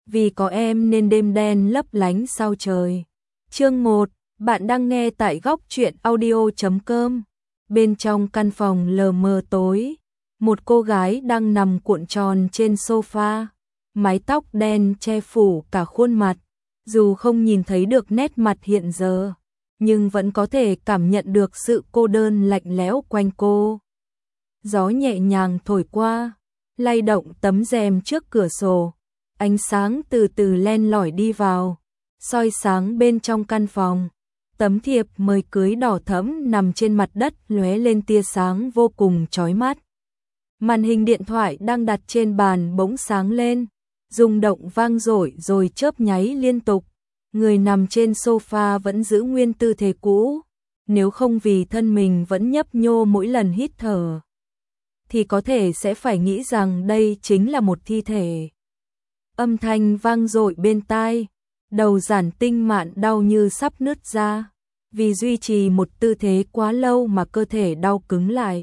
vì có em nên đêm đen lấp lánh sao trời. Chương 1, bạn đang nghe tại góc truyện audio.com. Bên trong căn phòng lờ mờ tối, một cô gái đang nằm cuộn tròn trên sofa, mái tóc đen che phủ cả khuôn mặt, dù không nhìn thấy được nét mặt hiện giờ, nhưng vẫn có thể cảm nhận được sự cô đơn lạnh lẽo quanh cô. Gió nhẹ nhàng thổi qua, lay động tấm rèm trước cửa sổ, ánh sáng từ từ len lỏi đi vào, soi sáng bên trong căn phòng. Tấm thiệp mời cưới đỏ thẫm nằm trên mặt đất lóe lên tia sáng vô cùng chói mắt. Màn hình điện thoại đang đặt trên bàn bỗng sáng lên, rung động vang dội rồi chớp nháy liên tục. Người nằm trên sofa vẫn giữ nguyên tư thế cũ, nếu không vì thân mình vẫn nhấp nhô mỗi lần hít thở, thì có thể sẽ phải nghĩ rằng đây chính là một thi thể. Âm thanh vang dội bên tai, đầu Giản Tinh Mạn đau như sắp nứt ra, vì duy trì một tư thế quá lâu mà cơ thể đau cứng lại.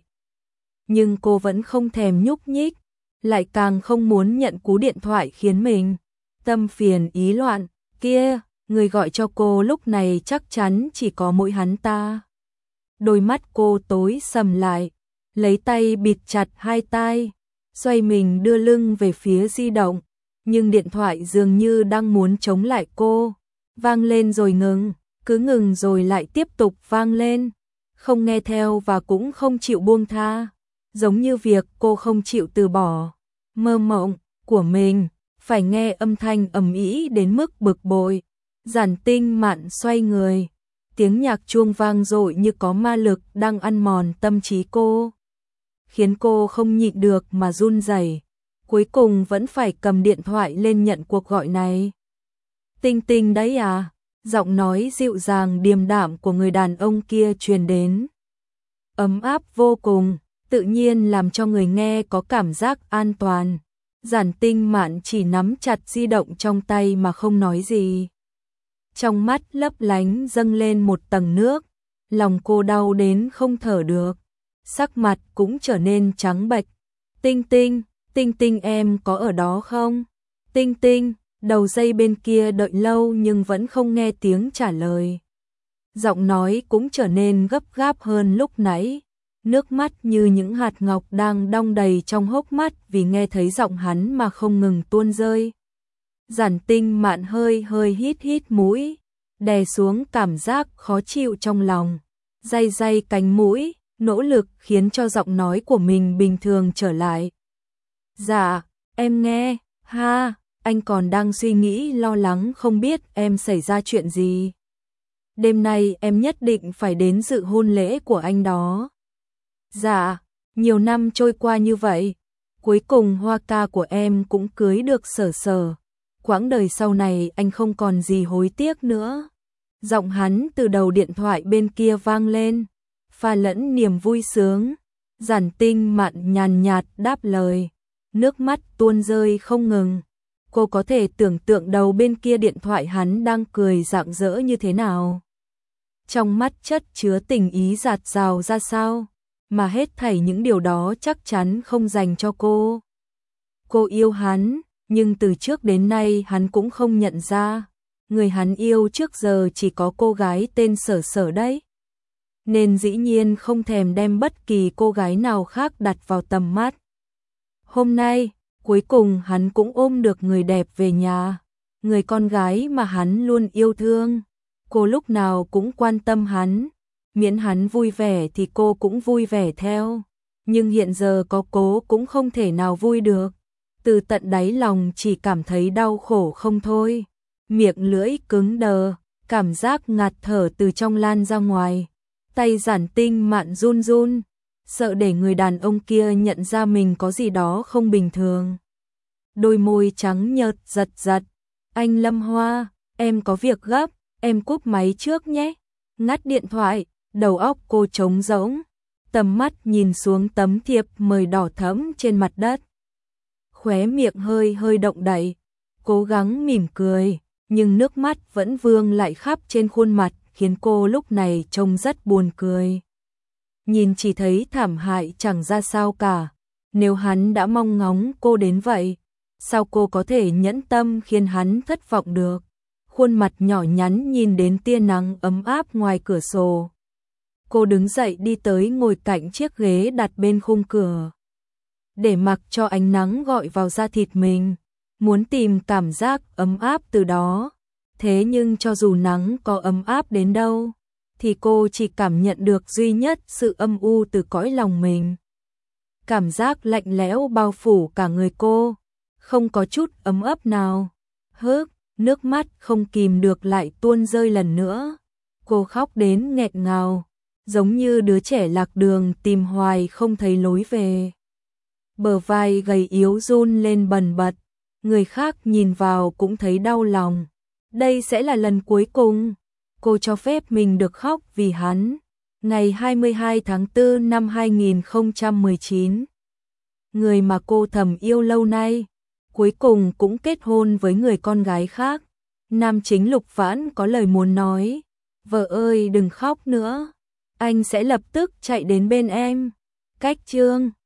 Nhưng cô vẫn không thèm nhúc nhích, lại càng không muốn nhận cú điện thoại khiến mình tâm phiền ý loạn. Kia, người gọi cho cô lúc này chắc chắn chỉ có mỗi hắn ta. Đôi mắt cô tối sầm lại, lấy tay bịt chặt hai tai, xoay mình đưa lưng về phía di động, nhưng điện thoại dường như đang muốn chống lại cô, vang lên rồi ngừng, cứ ngừng rồi lại tiếp tục vang lên, không nghe theo và cũng không chịu buông tha, giống như việc cô không chịu từ bỏ mơ mộng của mình, phải nghe âm thanh ầm ĩ đến mức bực bội. Giản Tinh Mạn xoay người, tiếng nhạc chuông vang dội như có ma lực đang ăn mòn tâm trí cô, khiến cô không nhịn được mà run rẩy. Cuối cùng vẫn phải cầm điện thoại lên nhận cuộc gọi này. Tinh Tinh đấy à? Giọng nói dịu dàng điềm đạm của người đàn ông kia truyền đến. Ấm áp vô cùng, tự nhiên làm cho người nghe có cảm giác an toàn. Giản Tinh Mạn chỉ nắm chặt di động trong tay mà không nói gì. Trong mắt lấp lánh dâng lên một tầng nước, lòng cô đau đến không thở được, sắc mặt cũng trở nên trắng bệch. Tinh Tinh, Tinh Tinh em có ở đó không? Tinh Tinh, đầu dây bên kia đợi lâu nhưng vẫn không nghe tiếng trả lời. Giọng nói cũng trở nên gấp gáp hơn lúc nãy, nước mắt như những hạt ngọc đang đong đầy trong hốc mắt vì nghe thấy giọng hắn mà không ngừng tuôn rơi. Giản Tinh Mạn hơi hít mũi, đè xuống cảm giác khó chịu trong lòng, day cánh mũi, nỗ lực khiến cho giọng nói của mình bình thường trở lại. Dạ, em nghe, ha, anh còn đang suy nghĩ lo lắng không biết em xảy ra chuyện gì. Đêm nay em nhất định phải đến dự hôn lễ của anh đó. Dạ, nhiều năm trôi qua như vậy, cuối cùng Hoa ca của em cũng cưới được Sở Sở. Quãng đời sau này anh không còn gì hối tiếc nữa. Giọng hắn từ đầu điện thoại bên kia vang lên, pha lẫn niềm vui sướng. Giản Tinh Mạn nhàn nhạt đáp lời, nước mắt tuôn rơi không ngừng. Cô có thể tưởng tượng đầu bên kia điện thoại hắn đang cười rạng rỡ như thế nào. Trong mắt chất chứa tình ý dạt dào ra sao, mà hết thảy những điều đó chắc chắn không dành cho cô. Cô yêu hắn, nhưng từ trước đến nay hắn cũng không nhận ra, người hắn yêu trước giờ chỉ có cô gái tên Sở Sở đấy. Nên dĩ nhiên không thèm đem bất kỳ cô gái nào khác đặt vào tầm mắt. Hôm nay, cuối cùng hắn cũng ôm được người đẹp về nhà, người con gái mà hắn luôn yêu thương. Cô lúc nào cũng quan tâm hắn, miễn hắn vui vẻ thì cô cũng vui vẻ theo. Nhưng hiện giờ có cố cũng không thể nào vui được. Từ tận đáy lòng chỉ cảm thấy đau khổ không thôi. Miệng lưỡi cứng đờ, cảm giác ngạt thở từ trong lan ra ngoài. Tay Giản Tinh Mạn run run, sợ để người đàn ông kia nhận ra mình có gì đó không bình thường. Đôi môi trắng nhợt giật. Anh Lâm Hoa, em có việc gấp, em cúp máy trước nhé. Ngắt điện thoại, đầu óc cô trống rỗng, tầm mắt nhìn xuống tấm thiệp mời đỏ thẫm trên mặt đất. Khóe miệng hơi động đậy, cố gắng mỉm cười, nhưng nước mắt vẫn vương lại khắp trên khuôn mặt, khiến cô lúc này trông rất buồn cười. Nhìn chỉ thấy thảm hại chẳng ra sao cả, nếu hắn đã mong ngóng cô đến vậy, sao cô có thể nhẫn tâm khiến hắn thất vọng được. Khuôn mặt nhỏ nhắn nhìn đến tia nắng ấm áp ngoài cửa sổ. Cô đứng dậy đi tới ngồi cạnh chiếc ghế đặt bên khung cửa, để mặc cho ánh nắng gọi vào da thịt mình, muốn tìm cảm giác ấm áp từ đó. Thế nhưng cho dù nắng có ấm áp đến đâu, thì cô chỉ cảm nhận được duy nhất sự âm u từ cõi lòng mình. Cảm giác lạnh lẽo bao phủ cả người cô, không có chút ấm áp nào. Nước mắt không kìm được lại tuôn rơi lần nữa. Cô khóc đến nghẹn ngào, giống như đứa trẻ lạc đường tìm hoài không thấy lối về. Bờ vai gầy yếu run lên bần bật, người khác nhìn vào cũng thấy đau lòng. Đây sẽ là lần cuối cùng cô cho phép mình được khóc vì hắn. Ngày 22 tháng 4 năm 2019, người mà cô thầm yêu lâu nay, cuối cùng cũng kết hôn với người con gái khác. Nam chính Lục Vãn có lời muốn nói, vợ ơi đừng khóc nữa, anh sẽ lập tức chạy đến bên em. Cách chương